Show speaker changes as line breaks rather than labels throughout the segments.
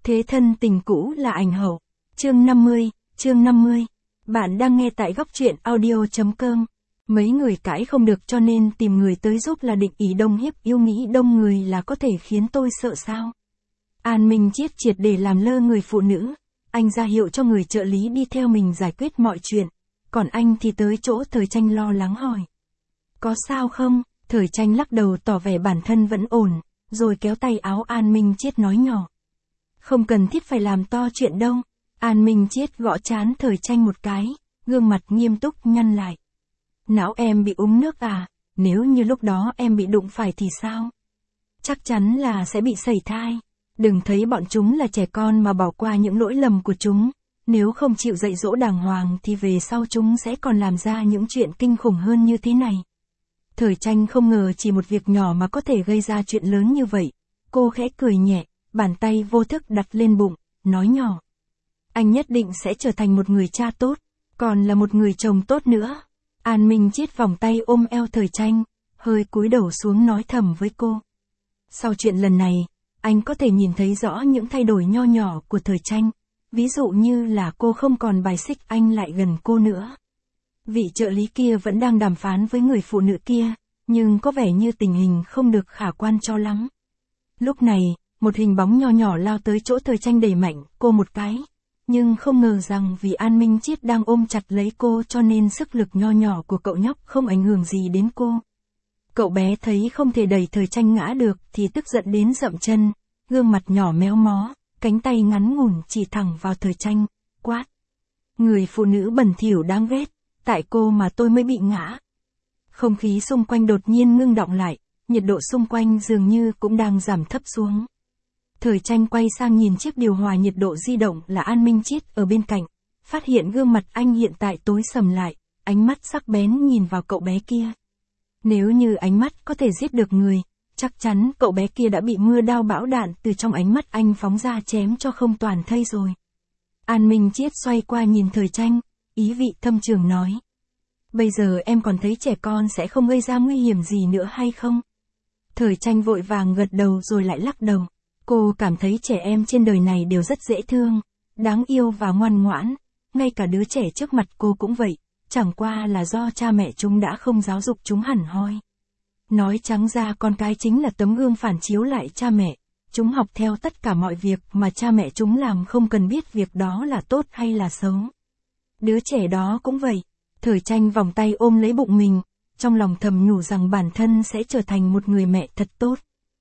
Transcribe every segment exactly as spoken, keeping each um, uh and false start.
Thế thân tình cũ là ảnh hậu. Chương năm mươi, chương năm mươi. Bạn đang nghe tại góc truyện audio.com. Mấy người cãi không được cho nên tìm người tới giúp là định ý đông hiếp yêu, nghĩ đông người là có thể khiến tôi sợ sao. An Minh Chiết triệt để làm lơ người phụ nữ. Anh ra hiệu cho người trợ lý đi theo mình giải quyết mọi chuyện. Còn anh thì tới chỗ Thời Tranh lo lắng hỏi. Có sao không? Thời Tranh lắc đầu tỏ vẻ bản thân vẫn ổn, rồi kéo tay áo An Minh Chiết nói nhỏ. Không cần thiết phải làm to chuyện đâu. An Minh Chiết gõ trán Thời Tranh một cái, gương mặt nghiêm túc nhăn lại. Não em bị uống nước à? Nếu như lúc đó em bị đụng phải thì sao? Chắc chắn là sẽ bị sẩy thai. Đừng thấy bọn chúng là trẻ con mà bỏ qua những lỗi lầm của chúng. Nếu không chịu dạy dỗ đàng hoàng thì về sau chúng sẽ còn làm ra những chuyện kinh khủng hơn như thế này. Thời Tranh không ngờ chỉ một việc nhỏ mà có thể gây ra chuyện lớn như vậy. Cô khẽ cười nhẹ, bàn tay vô thức đặt lên bụng, nói nhỏ. Anh nhất định sẽ trở thành một người cha tốt, còn là một người chồng tốt nữa. An Minh Chiết vòng tay ôm eo Thời Tranh, hơi cúi đầu xuống nói thầm với cô. Sau chuyện lần này, anh có thể nhìn thấy rõ những thay đổi nho nhỏ của Thời Tranh, ví dụ như là cô không còn bài xích anh lại gần cô nữa. Vị trợ lý kia vẫn đang đàm phán với người phụ nữ kia, nhưng có vẻ như tình hình không được khả quan cho lắm. Lúc này, một hình bóng nho nhỏ lao tới chỗ Thời Tranh đẩy mạnh cô một cái, nhưng không ngờ rằng vì An Minh Chiết đang ôm chặt lấy cô cho nên sức lực nho nhỏ của cậu nhóc không ảnh hưởng gì đến cô. Cậu bé thấy không thể đẩy Thời Tranh ngã được thì tức giận đến dậm chân, gương mặt nhỏ méo mó, cánh tay ngắn ngủn chỉ thẳng vào Thời Tranh, quát. Người phụ nữ bẩn thỉu đáng ghét, tại cô mà tôi mới bị ngã. Không khí xung quanh đột nhiên ngưng đọng lại, nhiệt độ xung quanh dường như cũng đang giảm thấp xuống. Thời Tranh quay sang nhìn chiếc điều hòa nhiệt độ di động là An Minh Chiết ở bên cạnh, phát hiện gương mặt anh hiện tại tối sầm lại, ánh mắt sắc bén nhìn vào cậu bé kia. Nếu như ánh mắt có thể giết được người, chắc chắn cậu bé kia đã bị mưa đao bão đạn từ trong ánh mắt anh phóng ra chém cho không toàn thây rồi. An Minh Chiết xoay qua nhìn Thời Tranh, ý vị thâm trường nói. Bây giờ em còn thấy trẻ con sẽ không gây ra nguy hiểm gì nữa hay không? Thời Tranh vội vàng gật đầu rồi lại lắc đầu. Cô cảm thấy trẻ em trên đời này đều rất dễ thương, đáng yêu và ngoan ngoãn, ngay cả đứa trẻ trước mặt cô cũng vậy, chẳng qua là do cha mẹ chúng đã không giáo dục chúng hẳn hoi. Nói trắng ra con cái chính là tấm gương phản chiếu lại cha mẹ, chúng học theo tất cả mọi việc mà cha mẹ chúng làm không cần biết việc đó là tốt hay là xấu. Đứa trẻ đó cũng vậy. Thời Tranh vòng tay ôm lấy bụng mình, trong lòng thầm nhủ rằng bản thân sẽ trở thành một người mẹ thật tốt.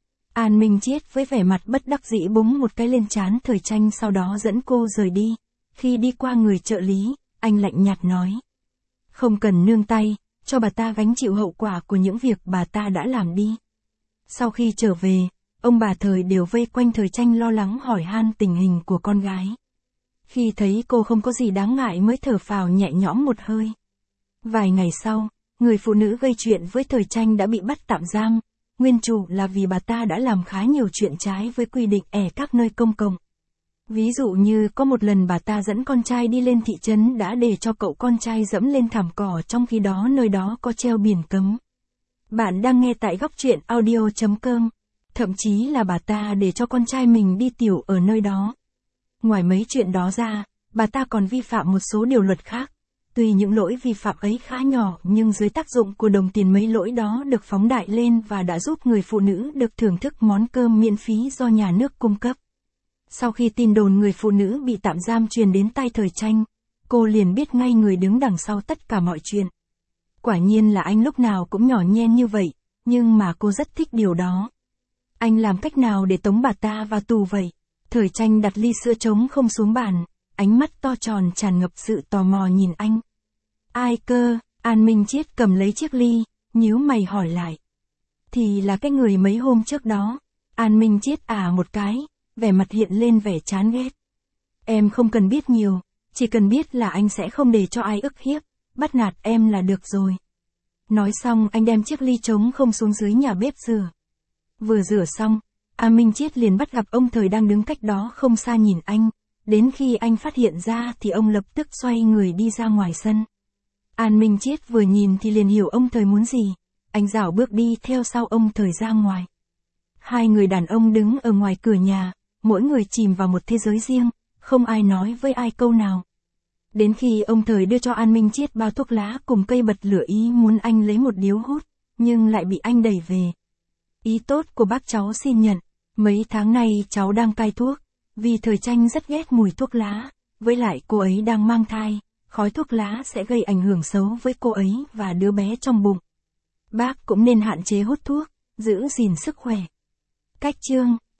An Minh Chiết với vẻ mặt bất đắc dĩ búng một cái lên trán Thời Tranh, sau đó dẫn cô rời đi. Khi đi qua người trợ lý, anh lạnh nhạt nói. Không cần nương tay, cho bà ta gánh chịu hậu quả của những việc bà ta đã làm đi. Sau khi trở về, ông bà Thời đều vây quanh Thời Tranh lo lắng hỏi han tình hình của con gái. Khi thấy cô không có gì đáng ngại mới thở phào nhẹ nhõm một hơi. Vài ngày sau, người phụ nữ gây chuyện với Thời Tranh đã bị bắt tạm giam. Nguyên chủ là vì bà ta đã làm khá nhiều chuyện trái với quy định ở các nơi công cộng. Ví dụ như có một lần bà ta dẫn con trai đi lên thị trấn đã để cho cậu con trai dẫm lên thảm cỏ trong khi đó nơi đó có treo biển cấm. Bạn đang nghe tại góc truyện audio.com. Thậm chí là bà ta để cho con trai mình đi tiểu ở nơi đó. Ngoài mấy chuyện đó ra, bà ta còn vi phạm một số điều luật khác. Tuy những lỗi vi phạm ấy khá nhỏ nhưng dưới tác dụng của đồng tiền mấy lỗi đó được phóng đại lên và đã giúp người phụ nữ được thưởng thức món cơm miễn phí do nhà nước cung cấp. Sau khi tin đồn người phụ nữ bị tạm giam truyền đến tai Thời Tranh, cô liền biết ngay người đứng đằng sau tất cả mọi chuyện. Quả nhiên là anh lúc nào cũng nhỏ nhen như vậy, nhưng mà cô rất thích điều đó. Anh làm cách nào để tống bà ta vào tù vậy? Thời Tranh đặt ly sữa trống không xuống bàn, ánh mắt to tròn tràn ngập sự tò mò nhìn anh. Ai cơ? An Minh Chiết cầm lấy chiếc ly, nhíu mày hỏi lại. Thì là cái người mấy hôm trước đó. An Minh Chiết à một cái, vẻ mặt hiện lên vẻ chán ghét. Em không cần biết nhiều, chỉ cần biết là anh sẽ không để cho ai ức hiếp, bắt nạt em là được rồi. Nói xong anh đem chiếc ly trống không xuống dưới nhà bếp rửa. Vừa rửa xong, An Minh Chiết liền bắt gặp ông Thời đang đứng cách đó không xa nhìn anh. Đến khi anh phát hiện ra thì ông lập tức xoay người đi ra ngoài sân. An Minh Chiết vừa nhìn thì liền hiểu ông Thời muốn gì. Anh rảo bước đi theo sau ông Thời ra ngoài. Hai người đàn ông đứng ở ngoài cửa nhà, mỗi người chìm vào một thế giới riêng, không ai nói với ai câu nào. Đến khi ông Thời đưa cho An Minh Chiết bao thuốc lá cùng cây bật lửa ý muốn anh lấy một điếu hút, nhưng lại bị anh đẩy về. Ý tốt của bác cháu xin nhận, mấy tháng nay cháu đang cai thuốc, vì Thời Tranh rất ghét mùi thuốc lá, với lại cô ấy đang mang thai, khói thuốc lá sẽ gây ảnh hưởng xấu với cô ấy và đứa bé trong bụng. Bác cũng nên hạn chế hút thuốc, giữ gìn sức khỏe. Cách chương